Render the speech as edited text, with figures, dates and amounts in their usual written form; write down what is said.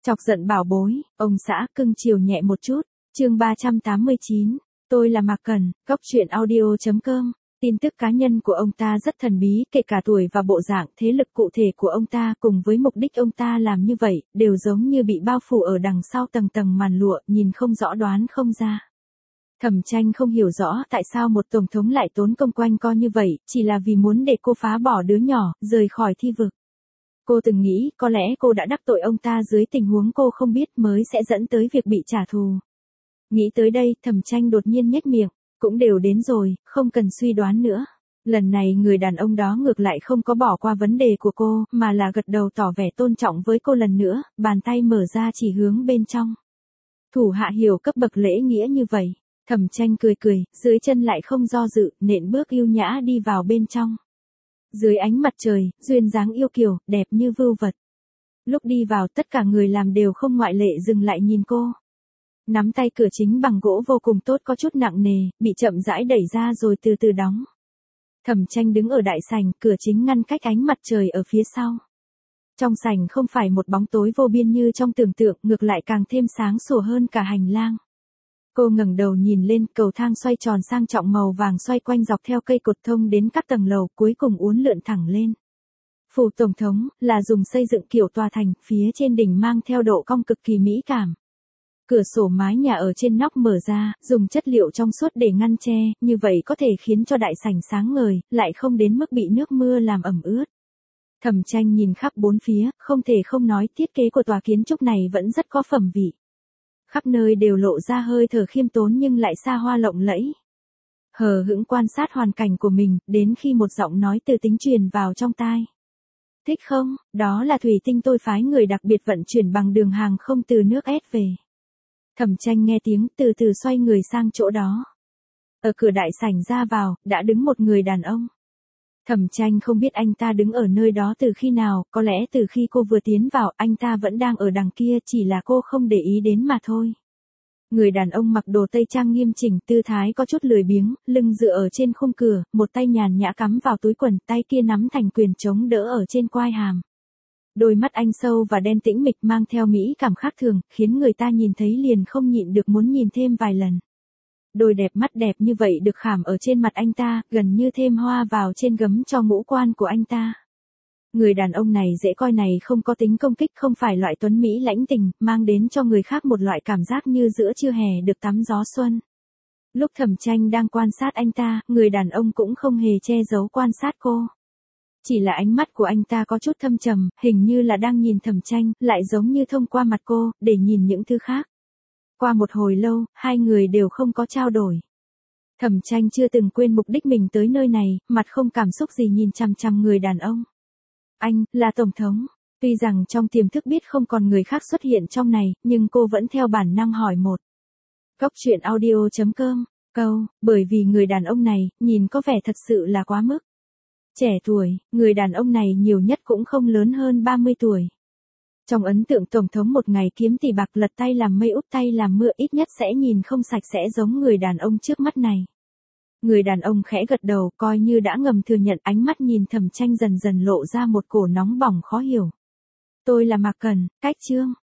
Chọc giận bảo bối, ông xã cưng chiều nhẹ một chút. Chương 389. Tôi là Mạc Cẩn, góc truyện audio.com. Tin tức cá nhân của ông ta rất thần bí, kể cả tuổi và bộ dạng, thế lực cụ thể của ông ta cùng với mục đích ông ta làm như vậy, đều giống như bị bao phủ ở đằng sau tầng tầng màn lụa, nhìn không rõ đoán không ra. Thẩm Tranh không hiểu rõ tại sao một tổng thống lại tốn công quanh co như vậy, chỉ là vì muốn để cô phá bỏ đứa nhỏ, rời khỏi thi vực. Cô từng nghĩ có lẽ cô đã đắc tội ông ta dưới tình huống cô không biết mới sẽ dẫn tới việc bị trả thù. Nghĩ tới đây, Thẩm Tranh đột nhiên nhếch miệng, cũng đều đến rồi, không cần suy đoán nữa. Lần này người đàn ông đó ngược lại không có bỏ qua vấn đề của cô, mà là gật đầu tỏ vẻ tôn trọng với cô lần nữa, bàn tay mở ra chỉ hướng bên trong. Thủ hạ hiểu cấp bậc lễ nghĩa như vậy. Thẩm Tranh cười cười, dưới chân lại không do dự, nện bước yêu nhã đi vào bên trong. Dưới ánh mặt trời, duyên dáng yêu kiều, đẹp như vưu vật. Lúc đi vào tất cả người làm đều không ngoại lệ dừng lại nhìn cô. Nắm tay cửa chính bằng gỗ vô cùng tốt có chút nặng nề, bị chậm rãi đẩy ra rồi từ từ đóng. Thẩm Tranh đứng ở đại sảnh, cửa chính ngăn cách ánh mặt trời ở phía sau. Trong sảnh không phải một bóng tối vô biên như trong tưởng tượng, ngược lại càng thêm sáng sủa hơn cả hành lang. Cô ngẩng đầu nhìn lên, cầu thang xoay tròn sang trọng màu vàng xoay quanh dọc theo cây cột thông đến các tầng lầu, cuối cùng uốn lượn thẳng lên. Phủ tổng thống là dùng xây dựng kiểu tòa thành, phía trên đỉnh mang theo độ cong cực kỳ mỹ cảm. Cửa sổ mái nhà ở trên nóc mở ra, dùng chất liệu trong suốt để ngăn che, như vậy có thể khiến cho đại sảnh sáng ngời, lại không đến mức bị nước mưa làm ẩm ướt. Thẩm Tranh nhìn khắp bốn phía, không thể không nói thiết kế của tòa kiến trúc này vẫn rất có phẩm vị. Khắp nơi đều lộ ra hơi thở khiêm tốn nhưng lại xa hoa lộng lẫy. Hờ hững quan sát hoàn cảnh của mình, đến khi một giọng nói từ tính truyền vào trong tai. Thích không, đó là thủy tinh tôi phái người đặc biệt vận chuyển bằng đường hàng không từ nước S về. Thẩm Tranh nghe tiếng từ từ xoay người sang chỗ đó. Ở cửa đại sảnh ra vào, đã đứng một người đàn ông. Thẩm Tranh không biết anh ta đứng ở nơi đó từ khi nào, có lẽ từ khi cô vừa tiến vào, anh ta vẫn đang ở đằng kia, chỉ là cô không để ý đến mà thôi. Người đàn ông mặc đồ tây trang nghiêm chỉnh, tư thái có chút lười biếng, lưng dựa ở trên khung cửa, một tay nhàn nhã cắm vào túi quần, tay kia nắm thành quyền chống đỡ ở trên quai hàm. Đôi mắt anh sâu và đen tĩnh mịch mang theo mỹ cảm khác thường, khiến người ta nhìn thấy liền không nhịn được muốn nhìn thêm vài lần. Đôi đẹp mắt đẹp như vậy được khảm ở trên mặt anh ta, gần như thêm hoa vào trên gấm cho ngũ quan của anh ta. Người đàn ông này dễ coi này không có tính công kích, không phải loại tuấn mỹ lãnh tình, mang đến cho người khác một loại cảm giác như giữa trưa hè được tắm gió xuân. Lúc Thẩm Tranh đang quan sát anh ta, người đàn ông cũng không hề che giấu quan sát cô. Chỉ là ánh mắt của anh ta có chút thâm trầm, hình như là đang nhìn Thẩm Tranh, lại giống như thông qua mặt cô, để nhìn những thứ khác. Qua một hồi lâu, hai người đều không có trao đổi. Thẩm Tranh chưa từng quên mục đích mình tới nơi này, mặt không cảm xúc gì nhìn chằm chằm người đàn ông. Anh, là tổng thống. Tuy rằng trong tiềm thức biết không còn người khác xuất hiện trong này, nhưng cô vẫn theo bản năng hỏi một. Góc truyện audio.com, bởi vì người đàn ông này, nhìn có vẻ thật sự là quá mức. Trẻ tuổi, người đàn ông này nhiều nhất cũng không lớn hơn 30 tuổi. Trong ấn tượng tổng thống một ngày kiếm tỷ bạc lật tay làm mây úp tay làm mưa ít nhất sẽ nhìn không sạch sẽ giống người đàn ông trước mắt này. Người đàn ông khẽ gật đầu coi như đã ngầm thừa nhận, ánh mắt nhìn Thẩm Tranh dần dần lộ ra một cổ nóng bỏng khó hiểu. Tôi là Mạc Cẩn, cách chương.